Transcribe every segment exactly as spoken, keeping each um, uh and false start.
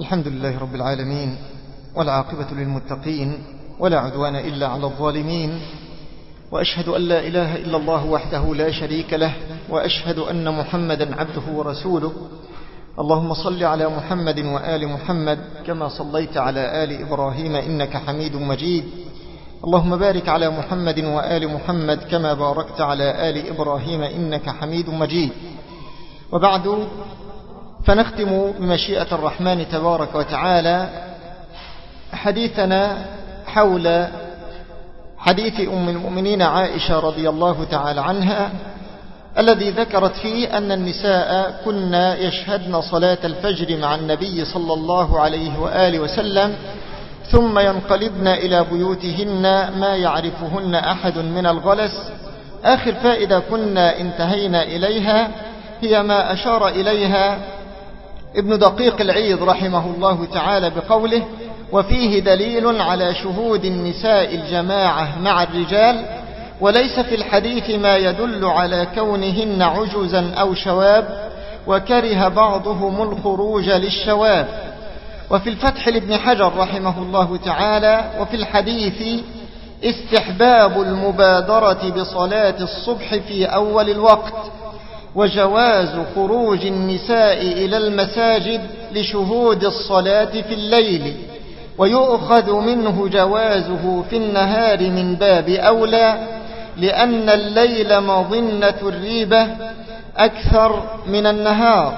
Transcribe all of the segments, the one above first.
الحمد لله رب العالمين، والعاقبة للمتقين، ولا عدوان إلا على الظالمين، وأشهد أن لا إله إلا الله وحده لا شريك له، وأشهد أن محمدا عبده ورسوله. اللهم صل على محمد وآل محمد كما صليت على آل إبراهيم إنك حميد مجيد. اللهم بارك على محمد وآل محمد كما باركت على آل إبراهيم إنك حميد مجيد. وبعد، فنختم بمشيئة الرحمن تبارك وتعالى حديثنا حول حديث أم المؤمنين عائشة رضي الله تعالى عنها، الذي ذكرت فيه أن النساء كنا يشهدن صلاة الفجر مع النبي صلى الله عليه وآله وسلم، ثم ينقلبن إلى بيوتهن ما يعرفهن أحد من الغلس. آخر فائدة كنا انتهينا إليها هي ما أشار إليها ابن دقيق العيد رحمه الله تعالى بقوله: وفيه دليل على شهود النساء الجماعة مع الرجال، وليس في الحديث ما يدل على كونهن عجزا أو شواب، وكره بعضهم الخروج للشواب. وفي الفتح لابن حجر رحمه الله تعالى: وفي الحديث استحباب المبادرة بصلاة الصبح في أول الوقت، وجواز خروج النساء إلى المساجد لشهود الصلاة في الليل، ويؤخذ منه جوازه في النهار من باب أولى، لأن الليل مظنة الريبة أكثر من النهار،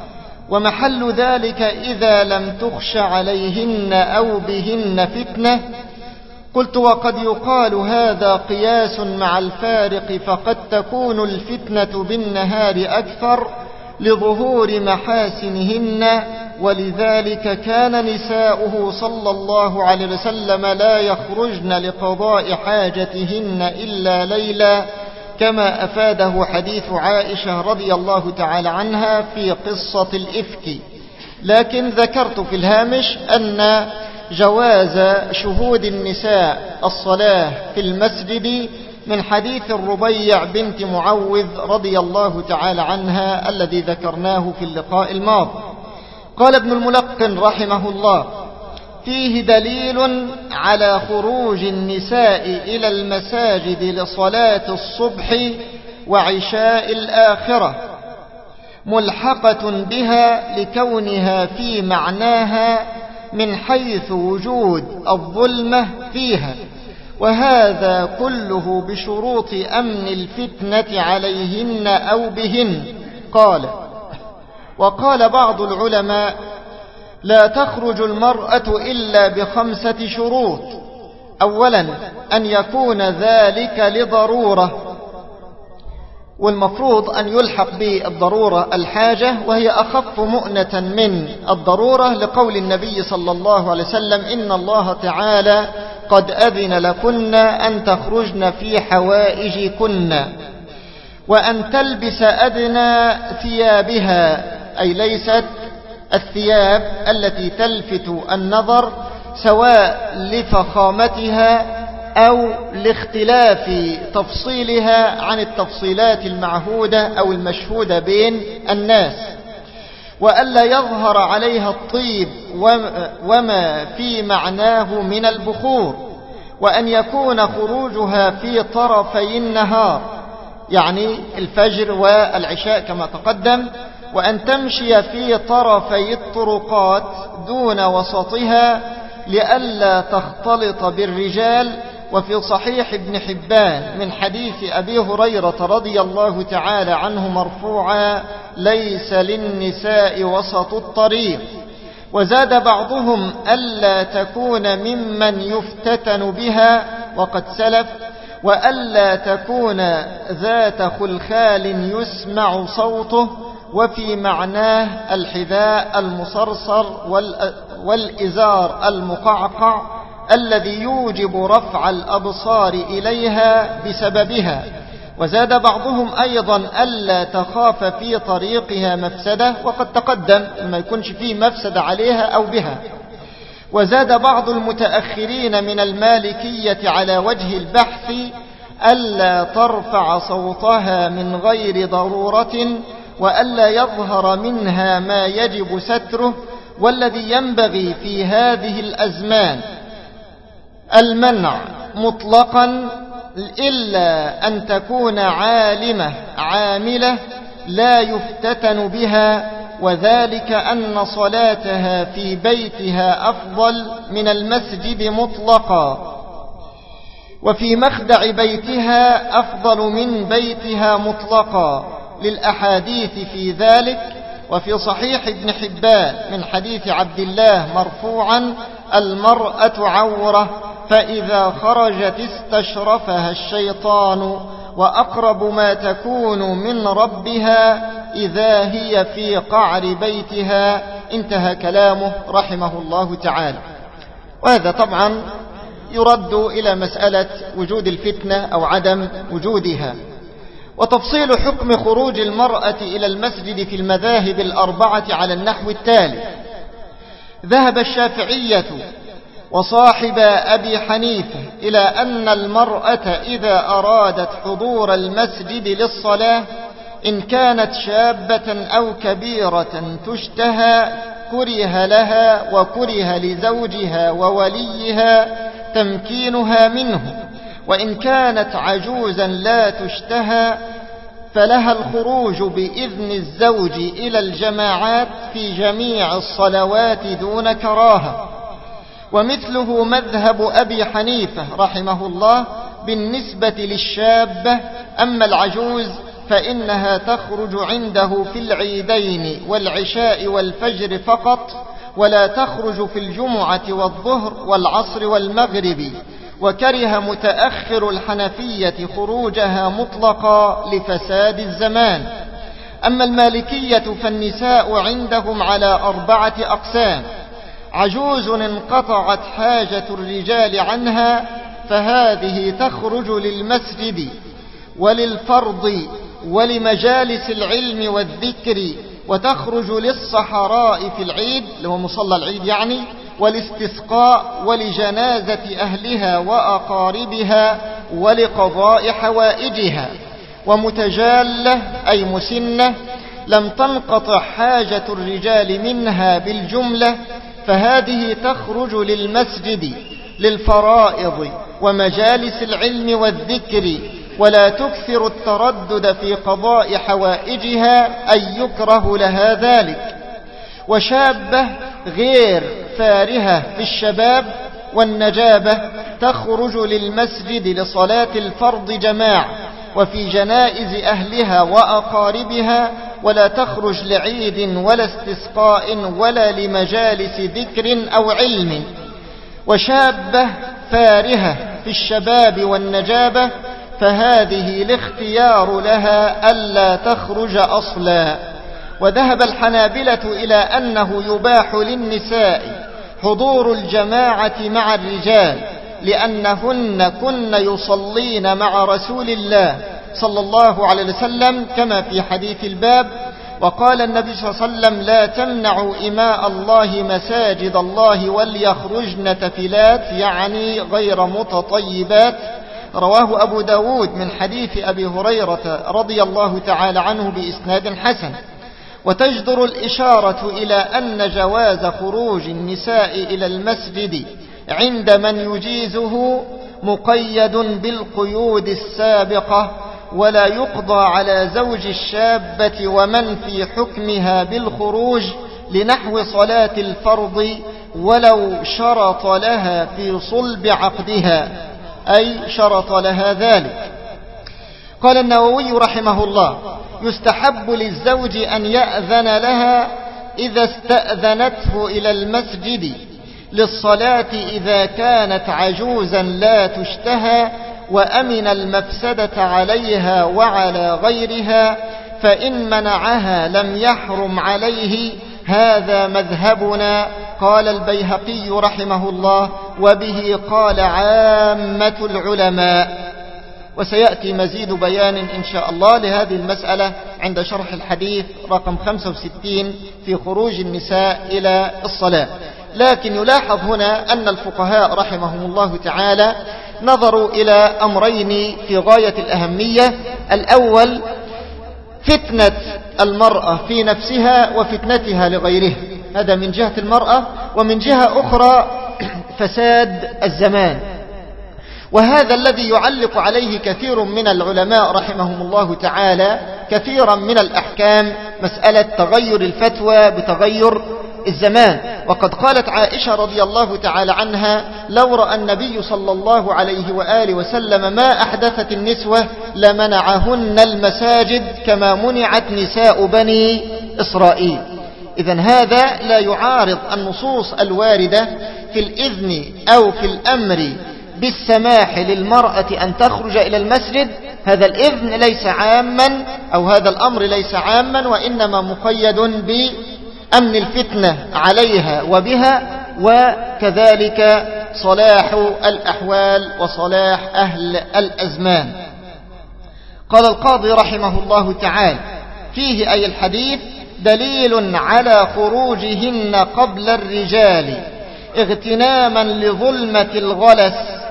ومحل ذلك إذا لم تخش عليهن أو بهن فتنة. قلت: وقد يقال هذا قياس مع الفارق، فقد تكون الفتنة بالنهار أكثر لظهور محاسنهن، ولذلك كان نساؤه صلى الله عليه وسلم لا يخرجن لقضاء حاجتهن إلا ليلا، كما أفاده حديث عائشة رضي الله تعالى عنها في قصة الإفك. لكن ذكرت في الهامش أن جواز شهود النساء الصلاة في المسجد من حديث الربيع بنت معوذ رضي الله تعالى عنها الذي ذكرناه في اللقاء الماضي. قال ابن الملقن رحمه الله: فيه دليل على خروج النساء إلى المساجد لصلاة الصبح وعشاء الآخرة، ملحقة بها لكونها في معناها من حيث وجود الظلمة فيها، وهذا كله بشروط أمن الفتنة عليهن أو بهن. قال: وقال بعض العلماء: لا تخرج المرأة إلا بخمسة شروط. أولا، أن يكون ذلك لضرورة، والمفروض أن يلحق بالضرورة الحاجة، وهي أخف مؤنة من الضرورة، لقول النبي صلى الله عليه وسلم: إن الله تعالى قد أذن لكن أن تخرجن في حوائجكن. وأن تلبس أدنى ثيابها، أي ليست الثياب التي تلفت النظر، سواء لفخامتها أو لاختلاف تفصيلها عن التفصيلات المعهودة أو المشهودة بين الناس. وألا يظهر عليها الطيب وما في معناه من البخور. وأن يكون خروجها في طرفي النهار، يعني الفجر والعشاء كما تقدم. وأن تمشي في طرفي الطرقات دون وسطها لئلا تختلط بالرجال. وفي صحيح ابن حبان من حديث أبي هريرة رضي الله تعالى عنه مرفوعا: ليس للنساء وسط الطريق. وزاد بعضهم: ألا تكون ممن يفتتن بها، وقد سلف. وألا تكون ذات خلخال يسمع صوته، وفي معناه الحذاء المصرصر والإزار المقعقع الذي يوجب رفع الأبصار إليها بسببها. وزاد بعضهم أيضا: ألا تخاف في طريقها مفسدة، وقد تقدم ما يكونش فيه مفسدة عليها أو بها. وزاد بعض المتأخرين من المالكية على وجه البحث: ألا ترفع صوتها من غير ضرورة، وألا يظهر منها ما يجب ستره، والذي ينبغي في هذه الأزمان المنع مطلقا، إلا أن تكون عالمة عاملة لا يفتتن بها، وذلك أن صلاتها في بيتها أفضل من المسجد مطلقا، وفي مخدع بيتها أفضل من بيتها مطلقا، للأحاديث في ذلك. وفي صحيح ابن حبان من حديث عبد الله مرفوعا: المرأة عورة، فإذا خرجت استشرفها الشيطان، وأقرب ما تكون من ربها إذا هي في قعر بيتها. انتهى كلامه رحمه الله تعالى. وهذا طبعا يرد إلى مسألة وجود الفتنة أو عدم وجودها. وتفصيل حكم خروج المرأة إلى المسجد في المذاهب الأربعة على النحو التالي: ذهب الشافعية وصاحب أبي حنيفة إلى أن المرأة إذا أرادت حضور المسجد للصلاة إن كانت شابة أو كبيرة تشتهى كره لها وكره لزوجها ووليها تمكينها منه، وإن كانت عجوزا لا تشتهى فلها الخروج بإذن الزوج إلى الجماعات في جميع الصلوات دون كراهة. ومثله مذهب أبي حنيفة رحمه الله بالنسبة للشابة. أما العجوز فإنها تخرج عنده في العيدين والعشاء والفجر فقط، ولا تخرج في الجمعة والظهر والعصر والمغرب. وكره متأخر الحنفية خروجها مطلقا لفساد الزمان. أما المالكية فالنساء عندهم على أربعة أقسام: عجوز انقطعت حاجة الرجال عنها فهذه تخرج للمسجد وللفرض ولمجالس العلم والذكر، وتخرج للصحراء في العيد اللي هو مصلى العيد يعني، والاستسقاء ولجنازة أهلها وأقاربها ولقضاء حوائجها. ومتجالة أي مسنة لم تنقطع حاجة الرجال منها بالجملة فهذه تخرج للمسجد للفرائض ومجالس العلم والذكر، ولا تكثر التردد في قضاء حوائجها أي يكره لها ذلك. وشابة غير فارهة في الشباب والنجابة تخرج للمسجد لصلاة الفرض جماعة وفي جنائز أهلها وأقاربها، ولا تخرج لعيد ولا استسقاء ولا لمجالس ذكر أو علم. وشابة فارهة في الشباب والنجابة فهذه الاختيار لها ألا تخرج أصلا. وذهب الحنابلة إلى أنه يباح للنساء حضور الجماعة مع الرجال لأنهن كن يصلين مع رسول الله صلى الله عليه وسلم كما في حديث الباب. وقال النبي صلى الله عليه وسلم: لا تمنعوا إماء الله مساجد الله وليخرجن تفلات، يعني غير متطيبات. رواه أبو داود من حديث أبي هريرة رضي الله تعالى عنه بإسناد حسن. وتجدر الإشارة إلى أن جواز خروج النساء إلى المسجد عند من يجيزه مقيد بالقيود السابقة، ولا يقضى على زوج الشابة ومن في حكمها بالخروج لنحو صلاة الفرض ولو شرط لها في صلب عقدها، أي شرط لها ذلك. قال النووي رحمه الله: يستحب للزوج أن يأذن لها إذا استأذنته إلى المسجد للصلاة إذا كانت عجوزا لا تشتهى وأمن المفسدة عليها وعلى غيرها، فإن منعها لم يحرم عليه. هذا مذهبنا. قال البيهقي رحمه الله: وبه قال عامة العلماء. وسيأتي مزيد بيان إن شاء الله لهذه المسألة عند شرح الحديث رقم خمسة وستين في خروج النساء إلى الصلاة. لكن يلاحظ هنا أن الفقهاء رحمهم الله تعالى نظروا إلى أمرين في غاية الأهمية: الأول فتنة المرأة في نفسها وفتنتها لغيرها، هذا من جهة المرأة. ومن جهة أخرى فساد الزمان، وهذا الذي يعلق عليه كثير من العلماء رحمهم الله تعالى كثيرا من الأحكام، مسألة تغير الفتوى بتغير الزمان. وقد قالت عائشة رضي الله تعالى عنها: لو رأى النبي صلى الله عليه وآله وسلم ما أحدثت النسوة لمنعهن المساجد كما منعت نساء بني إسرائيل. إذن هذا لا يعارض النصوص الواردة في الإذن أو في الأمر بالسماح للمرأة أن تخرج إلى المسجد. هذا الإذن ليس عاما، أو هذا الأمر ليس عاما، وإنما مقيد بأمن الفتنة عليها وبها، وكذلك صلاح الأحوال وصلاح أهل الأزمان. قال القاضي رحمه الله تعالى فيه أي الحديث: دليل على خروجهن قبل الرجال اغتناما لظلمة الغلس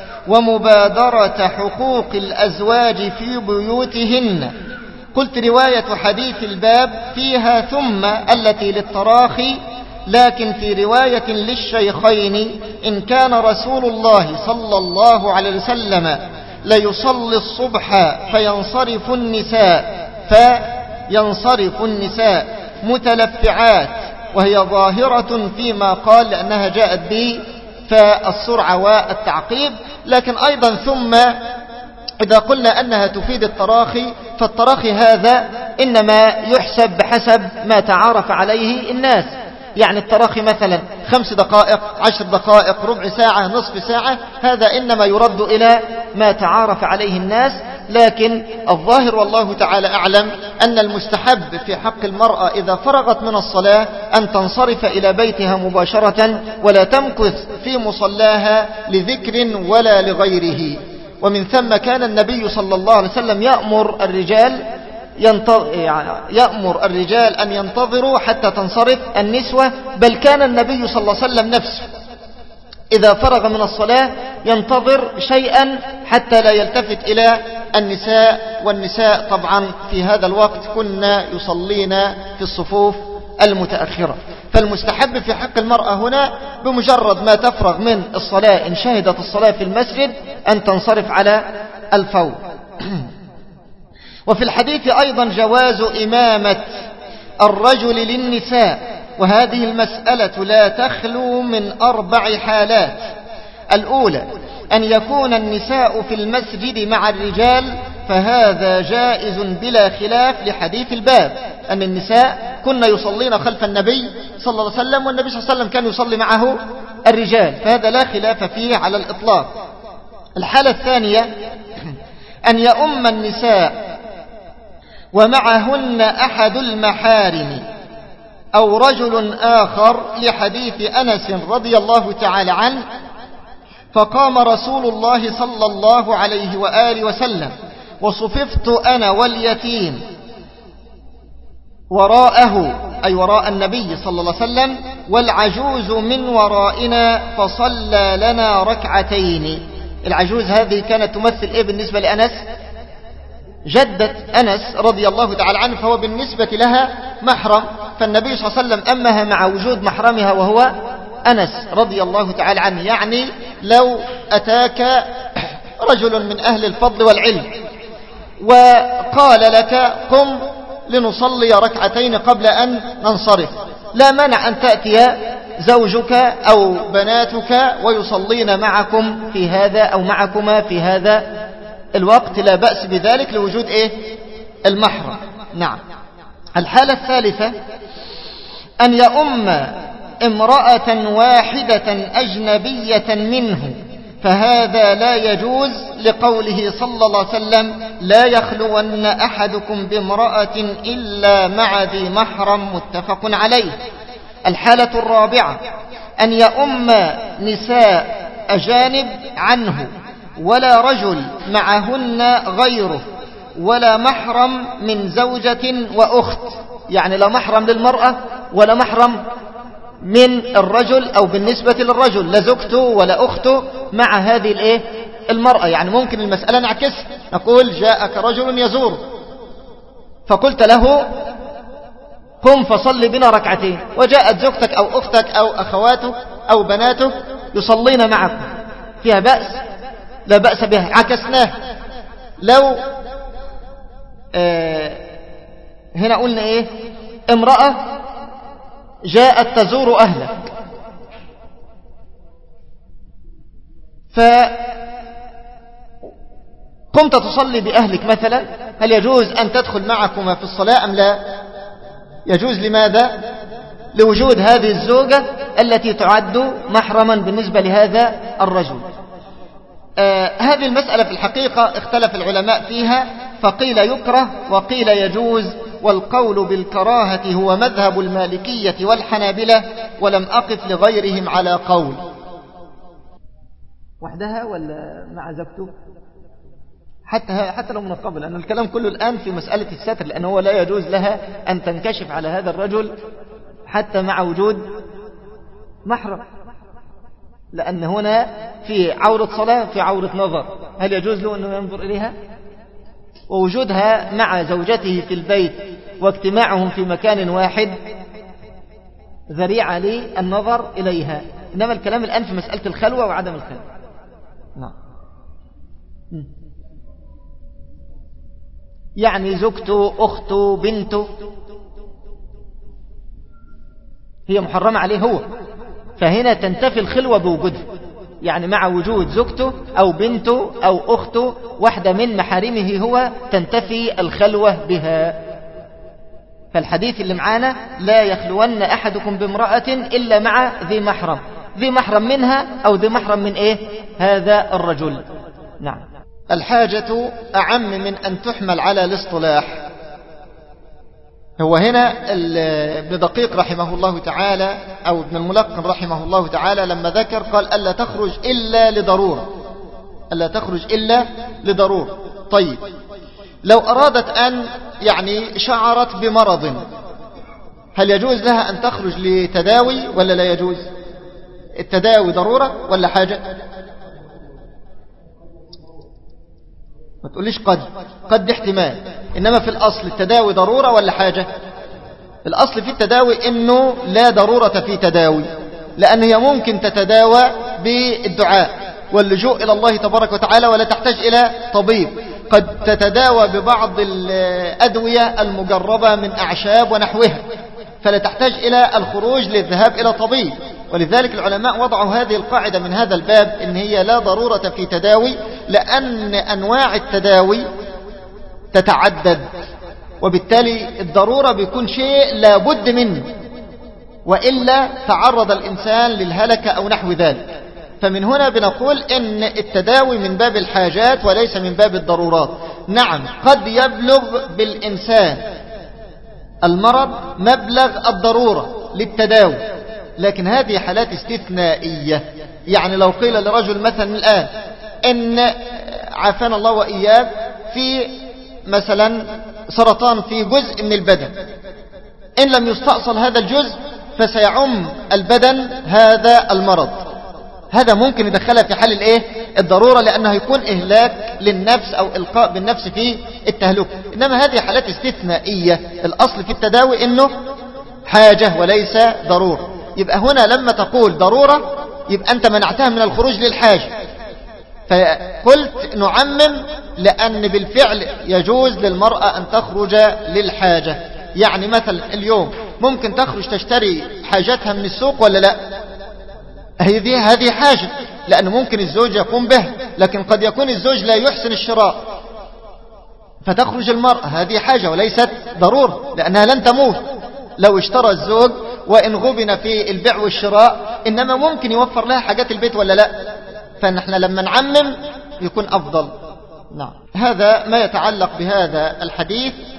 ومبادرة حقوق الأزواج في بيوتهن. قلت: رواية حديث الباب فيها ثم التي للتراخي، لكن في رواية للشيخين: إن كان رسول الله صلى الله عليه وسلم ليصلي الصبح فينصرف النساء فينصرف النساء متلفعات، وهي ظاهرة فيما قال لأنها جاءت به فالسرعة والتعقيب. لكن أيضا ثم إذا قلنا أنها تفيد التراخي، فالتراخي هذا إنما يحسب بحسب ما تعارف عليه الناس. يعني التراخي مثلا خمس دقائق، عشر دقائق، ربع ساعة، نصف ساعة، هذا إنما يرد إلى ما تعارف عليه الناس. لكن الظاهر والله تعالى أعلم أن المستحب في حق المرأة إذا فرغت من الصلاة أن تنصرف إلى بيتها مباشرة، ولا تمكث في مصلاها لذكر ولا لغيره. ومن ثم كان النبي صلى الله عليه وسلم يأمر الرجال يأمر الرجال أن ينتظروا حتى تنصرف النسوة، بل كان النبي صلى الله عليه وسلم نفسه إذا فرغ من الصلاة ينتظر شيئا حتى لا يلتفت إلى النساء، والنساء طبعا في هذا الوقت كنا يصلين في الصفوف المتأخرة. فالمستحب في حق المرأة هنا بمجرد ما تفرغ من الصلاة إن شهدت الصلاة في المسجد أن تنصرف على الفور. وفي الحديث أيضا جواز إمامة الرجل للنساء، وهذه المسألة لا تخلو من أربع حالات. الأولى أن يكون النساء في المسجد مع الرجال، فهذا جائز بلا خلاف لحديث الباب أن النساء كنا يصلين خلف النبي صلى الله عليه وسلم، والنبي صلى الله عليه وسلم كان يصلي معه الرجال، فهذا لا خلاف فيه على الإطلاق. الحالة الثانية أن يؤم النساء ومعهن أحد المحارم أو رجل آخر، لحديث أنس رضي الله تعالى عنه: فقام رسول الله صلى الله عليه وآله وسلم وصففت أنا واليتيم وراءه، أي وراء النبي صلى الله عليه وسلم، والعجوز من ورائنا فصلى لنا ركعتين. العجوز هذه كانت تمثل إيه بالنسبة لأنس؟ جدة أنس رضي الله تعالى عنه، فهو بالنسبة لها محرم، فالنبي صلى الله عليه وسلم أمها مع وجود محرمها وهو أنس رضي الله تعالى عنه. يعني لو أتاك رجل من أهل الفضل والعلم وقال لك: قم لنصلي ركعتين قبل أن ننصرف، لا مانع أن تأتي زوجك أو بناتك ويصلين معكم في هذا أو معكما في هذا الوقت، لا بأس بذلك لوجود إيه؟ المحرم. نعم. الحالة الثالثة أن يؤم امرأة واحدة أجنبية منه، فهذا لا يجوز لقوله صلى الله عليه وسلم: لا يخلون أحدكم بامرأة إلا مع ذي محرم، متفق عليه. الحالة الرابعة أن يؤم نساء أجانب عنه ولا رجل معهن غيره، ولا محرم من زوجة وأخت، يعني لا محرم للمرأة ولا محرم من الرجل، أو بالنسبة للرجل لا زوجته ولا أخته مع هذه الإيه؟ المرأة. يعني ممكن المسألة نعكس، نقول: جاءك رجل يزور، فقلت له: قم فصل بنا ركعتين، وجاءت زوجتك أو أختك أو أخواتك أو بناتك يصلين معكم، فيها بأس؟ لا بأس بها. عكسناه، لو آه هنا قلنا إيه؟ امرأة جاءت تزور أهلك، فقمت تصلي بأهلك مثلا، هل يجوز أن تدخل معكما في الصلاة أم لا؟ يجوز. لماذا؟ لوجود هذه الزوجة التي تعد محرما بالنسبة لهذا الرجل. آه هذه المسألة في الحقيقة اختلف العلماء فيها، فقيل يكره وقيل يجوز، والقول بالكراهة هو مذهب المالكية والحنابلة، ولم أقف لغيرهم على قول. وحدها ولا مع زوجته؟ حتى حتى لو من قبل، لأن الكلام كله الآن في مسألة الستر، لأنه هو لا يجوز لها أن تنكشف على هذا الرجل حتى مع وجود محرم، لأن هنا في عورة صلاة، في عورة نظر، هل يجوز له أنه ينظر إليها؟ ووجودها مع زوجته في البيت واجتماعهم في مكان واحد ذريعة للنظر إليها. إنما الكلام الآن في مسألة الخلوة وعدم الخلوة. نعم. يعني زوجته، أخته، بنته، هي محرمة عليه هو، فهنا تنتفي الخلوة بوجودها، يعني مع وجود زوجته أو بنته أو أخته، واحدة من محارمه هو، تنتفي الخلوة بها. فالحديث اللي معانا لا يخلون أحدكم بامرأة إلا مع ذي محرم، ذي محرم منها أو ذي محرم من إيه؟ هذا الرجل. نعم. الحاجة أعم من أن تحمل على الاصطلاح. هو هنا ابن دقيق رحمه الله تعالى أو ابن الملقن رحمه الله تعالى لما ذكر قال ألا تخرج إلا لضرورة، ألا تخرج إلا لضرورة. طيب لو أرادت أن يعني شعرت بمرض، هل يجوز لها أن تخرج لتداوي ولا لا يجوز؟ التداوي ضرورة ولا حاجة؟ ما تقوليش قد قد احتمال، إنما في الأصل التداوي ضرورة ولا حاجة؟ الأصل في التداوي إنه لا ضرورة في تداوي، لأن هي ممكن تتداوى بالدعاء واللجوء إلى الله تبارك وتعالى ولا تحتاج إلى طبيب. قد تتداوى ببعض الأدوية المجربة من أعشاب ونحوها، فلا تحتاج إلى الخروج للذهاب إلى طبيب. ولذلك العلماء وضعوا هذه القاعدة من هذا الباب، إن هي لا ضرورة في تداوي، لأن أنواع التداوي تتعدد، وبالتالي الضرورة بيكون شيء لا بد منه، وإلا تعرض الإنسان للهلكة أو نحو ذلك. فمن هنا بنقول إن التداوي من باب الحاجات وليس من باب الضرورات. نعم قد يبلغ بالإنسان المرض مبلغ الضرورة للتداوي، لكن هذه حالات استثنائية. يعني لو قيل لرجل مثلا الآن إن عافانا الله وإياه في مثلا سرطان في جزء من البدن، إن لم يستأصل هذا الجزء فسيعم البدن هذا المرض، هذا ممكن يدخلها في حال الايه؟ الضرورة، لأنه يكون إهلاك للنفس أو إلقاء بالنفس في التهلك. إنما هذه حالات استثنائية، الأصل في التداوي إنه حاجة وليس ضرورة. يبقى هنا لما تقول ضرورة يبقى أنت منعتها من الخروج للحاجة، فقلت نعمم لأن بالفعل يجوز للمرأة أن تخرج للحاجة. يعني مثلا اليوم ممكن تخرج تشتري حاجتها من السوق ولا لا؟ هذه هذه حاجة، لأنه ممكن الزوج يقوم به، لكن قد يكون الزوج لا يحسن الشراء فتخرج المرأة، هذه حاجة وليست ضرورة، لأنها لن تموت لو اشترى الزوج وإن غبن في البيع والشراء، إنما ممكن يوفر لها حاجات البيت ولا لا؟ فنحن لما نعمم يكون أفضل. نعم. هذا ما يتعلق بهذا الحديث.